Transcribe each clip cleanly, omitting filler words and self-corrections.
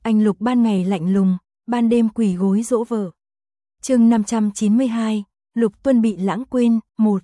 Anh Lục ban ngày lạnh lùng, ban đêm quỳ gối dỗ vợ. Chương 592, Lục Tuân bị lãng quên, 1.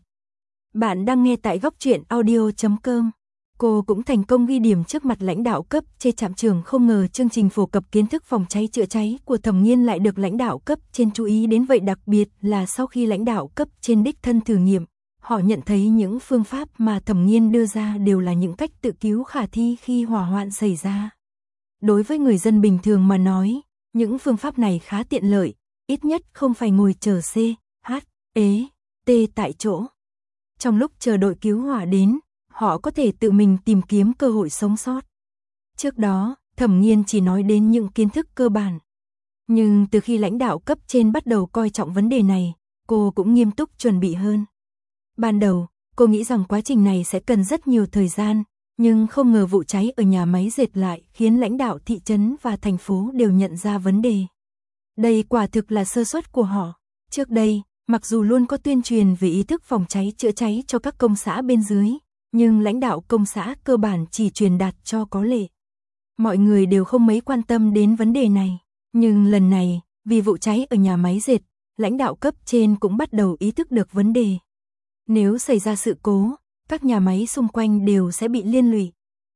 Bạn đang nghe tại góc truyện audio.com. Cô cũng thành công ghi điểm trước mặt lãnh đạo cấp trên trạm trường, không ngờ chương trình phổ cập kiến thức phòng cháy chữa cháy của Thẩm Nghiên lại được lãnh đạo cấp trên chú ý đến vậy, đặc biệt là sau khi lãnh đạo cấp trên đích thân thử nghiệm, họ nhận thấy những phương pháp mà Thẩm Nghiên đưa ra đều là những cách tự cứu khả thi khi hỏa hoạn xảy ra. Đối với người dân bình thường mà nói, những phương pháp này khá tiện lợi, ít nhất không phải ngồi chờ C, H, E, T tại chỗ. Trong lúc chờ đội cứu hỏa đến, họ có thể tự mình tìm kiếm cơ hội sống sót. Trước đó, Thẩm Nghiên chỉ nói đến những kiến thức cơ bản. Nhưng từ khi lãnh đạo cấp trên bắt đầu coi trọng vấn đề này, cô cũng nghiêm túc chuẩn bị hơn. Ban đầu, cô nghĩ rằng quá trình này sẽ cần rất nhiều thời gian, nhưng không ngờ vụ cháy ở nhà máy dệt lại khiến lãnh đạo thị trấn và thành phố đều nhận ra vấn đề. Đây quả thực là sơ suất của họ. Trước đây, mặc dù luôn có tuyên truyền về ý thức phòng cháy chữa cháy cho các công xã bên dưới, nhưng lãnh đạo công xã cơ bản chỉ truyền đạt cho có lệ. Mọi người đều không mấy quan tâm đến vấn đề này. Nhưng lần này, vì vụ cháy ở nhà máy dệt, lãnh đạo cấp trên cũng bắt đầu ý thức được vấn đề. Nếu xảy ra sự cố, các nhà máy xung quanh đều sẽ bị liên lụy.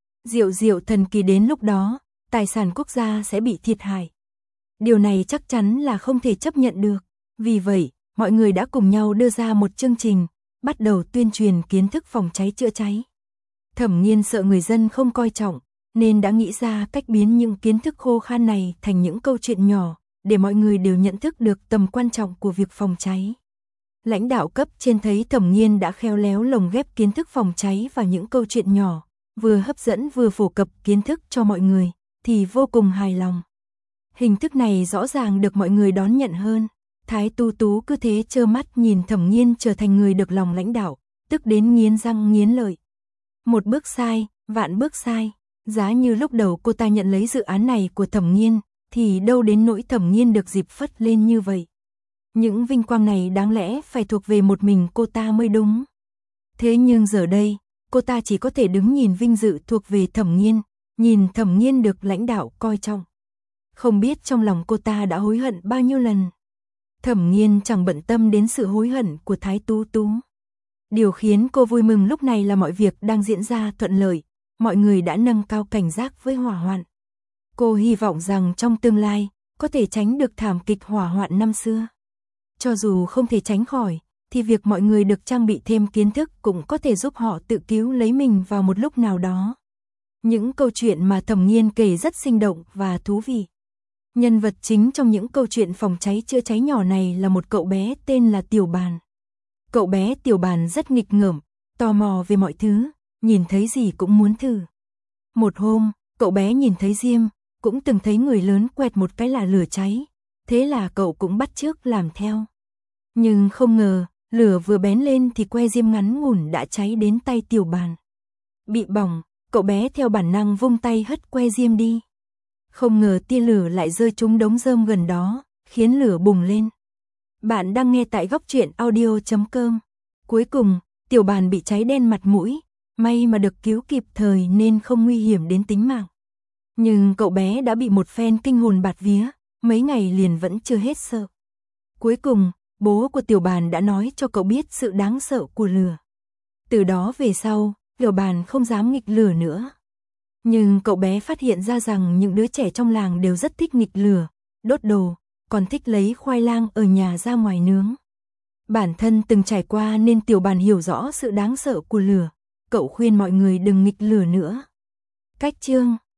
Diệu thần kỳ đến lúc đó, tài sản quốc gia sẽ bị thiệt hại. Điều này chắc chắn là không thể chấp nhận được. Vì vậy, mọi người đã cùng nhau đưa ra một chương trình, bắt đầu tuyên truyền kiến thức phòng cháy chữa cháy. Thẩm Nghiên sợ người dân không coi trọng, nên đã nghĩ ra cách biến những kiến thức khô khan này thành những câu chuyện nhỏ, để mọi người đều nhận thức được tầm quan trọng của việc phòng cháy. Lãnh đạo cấp trên thấy Thẩm Nghiên đã khéo léo lồng ghép kiến thức phòng cháy vào những câu chuyện nhỏ, vừa hấp dẫn vừa phổ cập kiến thức cho mọi người, thì vô cùng hài lòng. Hình thức này rõ ràng được mọi người đón nhận hơn. Thái Tu Tú cứ thế trơ mắt nhìn Thẩm Nghiên trở thành người được lòng lãnh đạo, tức đến nghiến răng nghiến lợi. Một bước sai, vạn bước sai. Giá như lúc đầu cô ta nhận lấy dự án này của Thẩm Nghiên, thì đâu đến nỗi Thẩm Nghiên được dịp phất lên như vậy. Những vinh quang này đáng lẽ phải thuộc về một mình cô ta mới đúng. Thế nhưng giờ đây, cô ta chỉ có thể đứng nhìn vinh dự thuộc về Thẩm Nghiên, nhìn Thẩm Nghiên được lãnh đạo coi trọng. Không biết trong lòng cô ta đã hối hận bao nhiêu lần. Thẩm Nghiên chẳng bận tâm đến sự hối hận của Thái Tú Tú. Điều khiến cô vui mừng lúc này là mọi việc đang diễn ra thuận lợi, mọi người đã nâng cao cảnh giác với hỏa hoạn. Cô hy vọng rằng trong tương lai, có thể tránh được thảm kịch hỏa hoạn năm xưa. Cho dù không thể tránh khỏi, thì việc mọi người được trang bị thêm kiến thức cũng có thể giúp họ tự cứu lấy mình vào một lúc nào đó. Những câu chuyện mà Thẩm Nghiên kể rất sinh động và thú vị. Nhân vật chính trong những câu chuyện phòng cháy chữa cháy nhỏ này là một cậu bé tên là Tiểu Bàn. Cậu bé Tiểu Bàn rất nghịch ngợm, tò mò về mọi thứ, nhìn thấy gì cũng muốn thử. Một hôm, cậu bé nhìn thấy diêm, cũng từng thấy người lớn quẹt một cái là lửa cháy, thế là cậu cũng bắt chước làm theo. Nhưng không ngờ, lửa vừa bén lên thì que diêm ngắn ngủn đã cháy đến tay Tiểu Bàn. Bị bỏng, cậu bé theo bản năng vung tay hất que diêm đi. Không ngờ tia lửa lại rơi trúng đống rơm gần đó, khiến lửa bùng lên. Bạn đang nghe tại góc truyện audio.com. Cuối cùng, Tiểu Bàn bị cháy đen mặt mũi, may mà được cứu kịp thời nên không nguy hiểm đến tính mạng. Nhưng cậu bé đã bị một phen kinh hồn bạt vía, mấy ngày liền vẫn chưa hết sợ. Cuối cùng, bố của Tiểu Bàn đã nói cho cậu biết sự đáng sợ của lửa. Từ đó về sau, Tiểu Bàn không dám nghịch lửa nữa. Nhưng cậu bé phát hiện ra rằng những đứa trẻ trong làng đều rất thích nghịch lửa, đốt đồ, còn thích lấy khoai lang ở nhà ra ngoài nướng. Bản thân từng trải qua nên Tiểu Bàn hiểu rõ sự đáng sợ của lửa. Cậu khuyên mọi người đừng nghịch lửa nữa. Cách chương